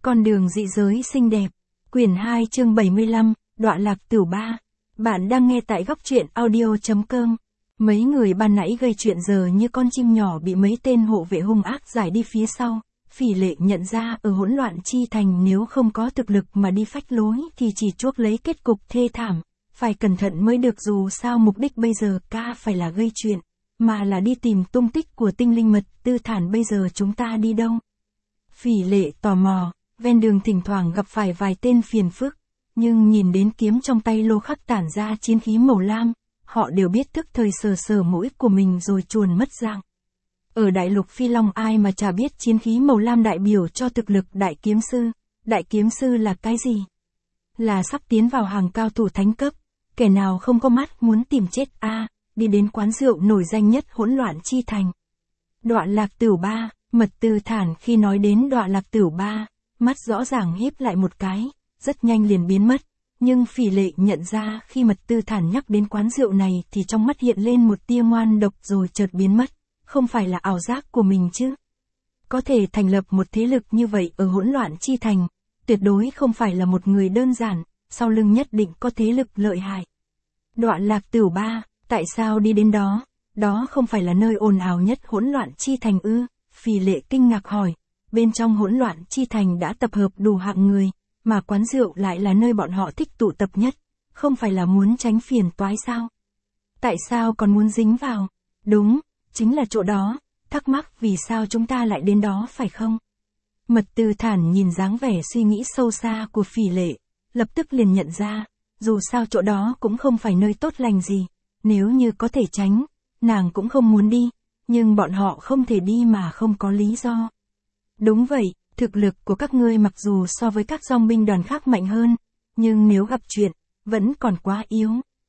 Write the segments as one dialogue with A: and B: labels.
A: Con đường dị giới xinh đẹp. Quyển 2 chương 75, Đọa lạc tửu ba. Bạn đang nghe tại góc truyện audio.com. Mấy người ban nãy gây chuyện giờ như con chim nhỏ bị mấy tên hộ vệ hung ác giải đi phía sau. Phỉ Lệ nhận ra ở hỗn loạn chi thành nếu không có thực lực mà đi phách lối thì chỉ chuốc lấy kết cục thê thảm. Phải cẩn thận mới được, dù sao mục đích bây giờ ca phải là gây chuyện, mà là đi tìm tung tích của tinh linh Mật Tư Thản. Bây giờ chúng ta đi đâu? Phỉ Lệ tò mò. Ven đường thỉnh thoảng gặp phải vài tên phiền phức, nhưng nhìn đến kiếm trong tay Lô Khắc tản ra chiến khí màu lam, họ đều biết thức thời sờ sờ mũi của mình rồi chuồn mất dạng. Ở đại lục Phi Long ai mà chả biết chiến khí màu lam đại biểu cho thực lực đại kiếm sư. Đại kiếm sư là cái gì? Là sắp tiến vào hàng cao thủ thánh cấp, kẻ nào không có mắt muốn tìm chết đi đến quán rượu nổi danh nhất hỗn loạn chi thành. Đọa lạc tửu ba. Mật Tư Thản khi nói đến đọa lạc tửu ba, mắt rõ ràng híp lại một cái, rất nhanh liền biến mất. Nhưng Phỉ Lệ nhận ra khi Mật Tư Thản nhắc đến quán rượu này thì trong mắt hiện lên một tia ngoan độc rồi chợt biến mất. Không phải là ảo giác của mình chứ? Có thể thành lập một thế lực như vậy ở hỗn loạn chi thành, tuyệt đối không phải là một người đơn giản, sau lưng nhất định có thế lực lợi hại. Đọa lạc tửu ba, tại sao đi đến đó? Đó không phải là nơi ồn ào nhất hỗn loạn chi thành ư? Phỉ Lệ kinh ngạc hỏi. Bên trong hỗn loạn chi thành đã tập hợp đủ hạng người, mà quán rượu lại là nơi bọn họ thích tụ tập nhất, không phải là muốn tránh phiền toái sao? Tại sao còn muốn dính vào? Đúng, chính là chỗ đó, thắc mắc vì sao chúng ta lại đến đó phải không? Mật Tư Thản nhìn dáng vẻ suy nghĩ sâu xa của Phỉ Lệ, lập tức liền nhận ra, dù sao chỗ đó cũng không phải nơi tốt lành gì, nếu như có thể tránh, nàng cũng không muốn đi, nhưng bọn họ không thể đi mà không có lý do. Đúng vậy, thực lực của các ngươi mặc dù so với các dòng binh đoàn khác mạnh hơn, nhưng nếu gặp chuyện, vẫn còn quá yếu.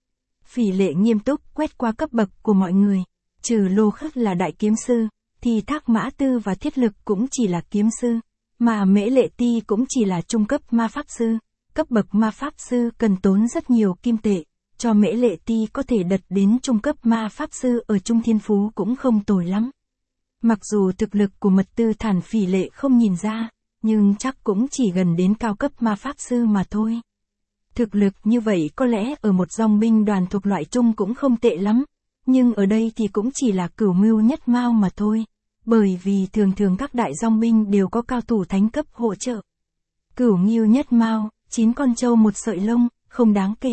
A: Phỉ Lệ nghiêm túc quét qua cấp bậc của mọi người, trừ Lô Khắc là đại kiếm sư, thì Thác Mã Tư và Thiết Lực cũng chỉ là kiếm sư, mà Mễ Lệ Ti cũng chỉ là trung cấp ma pháp sư. Cấp bậc ma pháp sư cần tốn rất nhiều kim tệ, cho Mễ Lệ Ti có thể đặt đến trung cấp ma pháp sư ở Trung Thiên Phú cũng không tồi lắm. Mặc dù thực lực của Mật Tư Thản Phỉ Lệ không nhìn ra, nhưng chắc cũng chỉ gần đến cao cấp ma pháp sư mà thôi. Thực lực như vậy có lẽ ở một dòng binh đoàn thuộc loại trung cũng không tệ lắm, nhưng ở đây thì cũng chỉ là cửu ngưu nhất mao mà thôi, bởi vì thường thường các đại dòng binh đều có cao thủ thánh cấp hỗ trợ. Cửu ngưu nhất mao, 9 con trâu một sợi lông, không đáng kể.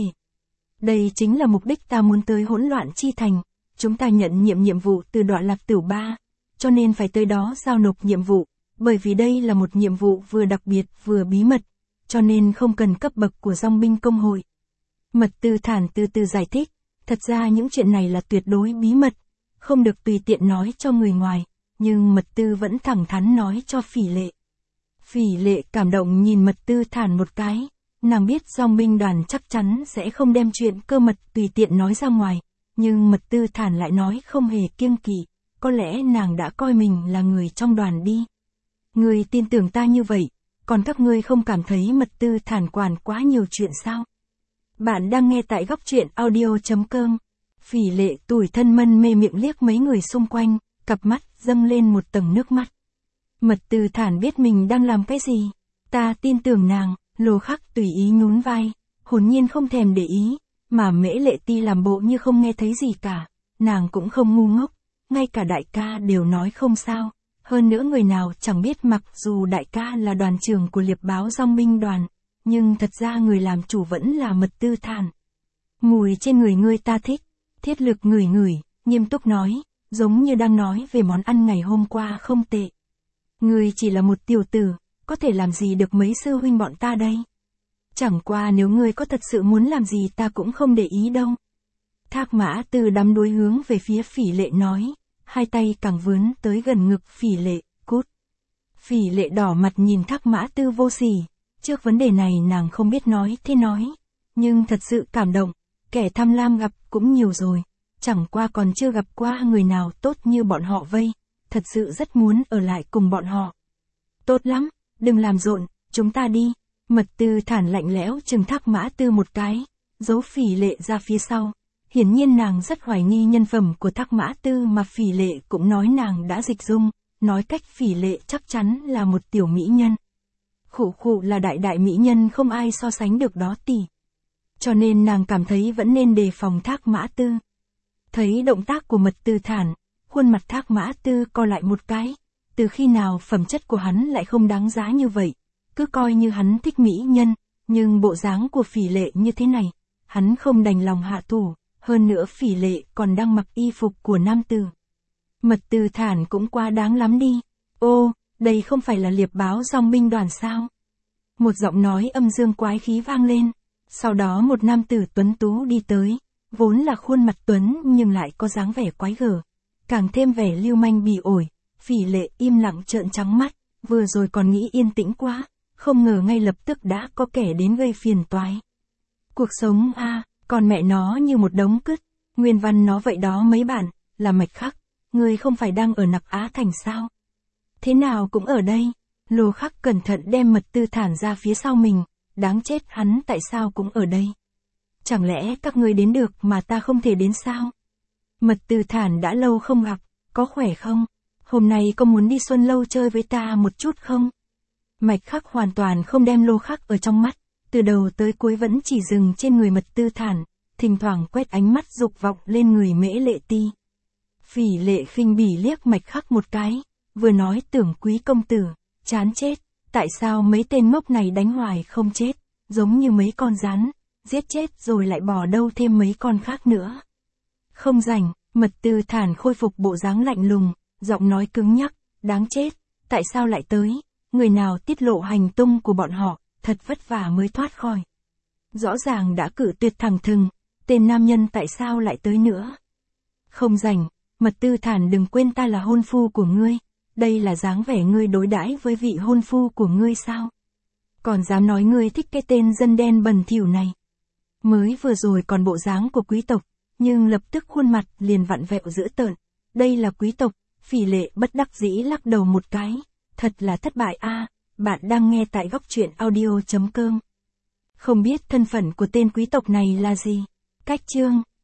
A: Đây chính là mục đích ta muốn tới hỗn loạn chi thành, chúng ta nhận nhiệm vụ từ Đọa lạc tửu ba, cho nên phải tới đó giao nộp nhiệm vụ, bởi vì đây là một nhiệm vụ vừa đặc biệt vừa bí mật, cho nên không cần cấp bậc của dòng binh công hội. Mật Tư Thản từ từ giải thích, thật ra những chuyện này là tuyệt đối bí mật, không được tùy tiện nói cho người ngoài, nhưng Mật Tư vẫn thẳng thắn nói cho Phỉ Lệ. Phỉ Lệ cảm động nhìn Mật Tư Thản một cái, nàng biết dòng binh đoàn chắc chắn sẽ không đem chuyện cơ mật tùy tiện nói ra ngoài, nhưng Mật Tư Thản lại nói không hề kiêng kỵ. Có lẽ nàng đã coi mình là người trong đoàn đi. Ngươi tin tưởng ta như vậy, còn các ngươi không cảm thấy Mật Tư Thản quản quá nhiều chuyện sao? Bạn đang nghe tại góc truyện audio.com. Phỉ Lệ tủi thân mân mê miệng liếc mấy người xung quanh, cặp mắt dâng lên một tầng nước mắt. Mật Tư Thản biết mình đang làm cái gì. Ta tin tưởng nàng. Lô Khắc tùy ý nhún vai, hồn nhiên không thèm để ý, mà Mễ Lệ Ti làm bộ như không nghe thấy gì cả. Nàng cũng không ngu ngốc. Ngay cả đại ca đều nói không sao, hơn nữa người nào chẳng biết mặc dù đại ca là đoàn trưởng của liệp báo dòng binh đoàn, nhưng thật ra người làm chủ vẫn là Mật Tư Thản. Mùi trên người ngươi ta thích. Thiết Lực ngửi ngửi, nghiêm túc nói, giống như đang nói về món ăn ngày hôm qua không tệ. Ngươi chỉ là một tiểu tử, có thể làm gì được mấy sư huynh bọn ta đây? Chẳng qua nếu ngươi có thật sự muốn làm gì ta cũng không để ý đâu. Thác Mã Tư đắm đuối hướng về phía Phỉ Lệ nói, hai tay càng vướn tới gần ngực Phỉ Lệ, cút. Phỉ Lệ đỏ mặt nhìn Thác Mã Tư vô sỉ, trước vấn đề này nàng không biết nói thế nói, nhưng thật sự cảm động, kẻ tham lam gặp cũng nhiều rồi, chẳng qua còn chưa gặp qua người nào tốt như bọn họ vây, thật sự rất muốn ở lại cùng bọn họ. Tốt lắm, đừng làm rộn, chúng ta đi. Mật Tư Thản lạnh lẽo trừng Thác Mã Tư một cái, giấu Phỉ Lệ ra phía sau. Hiển nhiên nàng rất hoài nghi nhân phẩm của Thác Mã Tư mà Phỉ Lệ cũng nói nàng đã dịch dung, nói cách Phỉ Lệ chắc chắn là một tiểu mỹ nhân. Khụ khụ là đại đại mỹ nhân không ai so sánh được đó tỷ. Cho nên nàng cảm thấy vẫn nên đề phòng Thác Mã Tư. Thấy động tác của Mật Tư Thản, khuôn mặt Thác Mã Tư co lại một cái. Từ khi nào phẩm chất của hắn lại không đáng giá như vậy? Cứ coi như hắn thích mỹ nhân, nhưng bộ dáng của Phỉ Lệ như thế này, hắn không đành lòng hạ thủ, hơn nữa Phỉ Lệ còn đang mặc y phục của nam tử. Mật Tư Thản cũng quá đáng lắm đi. Ô, đây không phải là Liệp Báo Dòng binh đoàn sao? Một giọng nói âm dương quái khí vang lên. Sau đó một nam tử tuấn tú đi tới, vốn là khuôn mặt tuấn nhưng lại có dáng vẻ quái gở, càng thêm vẻ lưu manh bỉ ổi. Phỉ Lệ im lặng trợn trắng mắt, vừa rồi còn nghĩ yên tĩnh quá, không ngờ ngay lập tức đã có kẻ đến gây phiền toái. Cuộc sống còn mẹ nó như một đống cứt, nguyên văn nó vậy đó mấy bạn, là Mạch Khắc, ngươi không phải đang ở Nặc Á Thành sao? Thế nào cũng ở đây. Lô Khắc cẩn thận đem Mật Tư Thản ra phía sau mình, đáng chết hắn tại sao cũng ở đây? Chẳng lẽ các ngươi đến được mà ta không thể đến sao? Mật Tư Thản đã lâu không gặp, có khỏe không? Hôm nay có muốn đi Xuân Lâu chơi với ta một chút không? Mạch Khắc hoàn toàn không đem Lô Khắc ở trong mắt, từ đầu tới cuối vẫn chỉ dừng trên người Mật Tư Thản, thỉnh thoảng quét ánh mắt dục vọng lên người Mễ Lệ Ti. Phỉ Lệ khinh bỉ liếc Mạch Khắc một cái, vừa nói tưởng quý công tử, chán chết, tại sao mấy tên ngốc này đánh hoài không chết, giống như mấy con rắn, giết chết rồi lại bỏ đâu thêm mấy con khác nữa. Không rảnh, Mật Tư Thản khôi phục bộ dáng lạnh lùng, giọng nói cứng nhắc, đáng chết, tại sao lại tới, người nào tiết lộ hành tung của bọn họ, thật vất vả mới thoát khỏi. Rõ ràng đã cử tuyệt thẳng thừng, tên nam nhân tại sao lại tới nữa. Không rảnh, Mật Tư Thản đừng quên ta là hôn phu của ngươi, đây là dáng vẻ ngươi đối đãi với vị hôn phu của ngươi sao? Còn dám nói ngươi thích cái tên dân đen bẩn thỉu này. Mới vừa rồi còn bộ dáng của quý tộc, nhưng lập tức khuôn mặt liền vặn vẹo dữ tợn. Đây là quý tộc. Phỉ Lệ bất đắc dĩ lắc đầu một cái. Thật là thất bại bạn đang nghe tại Góc Truyện Audio.com. Không biết thân phận của tên quý tộc này là gì? Cách chương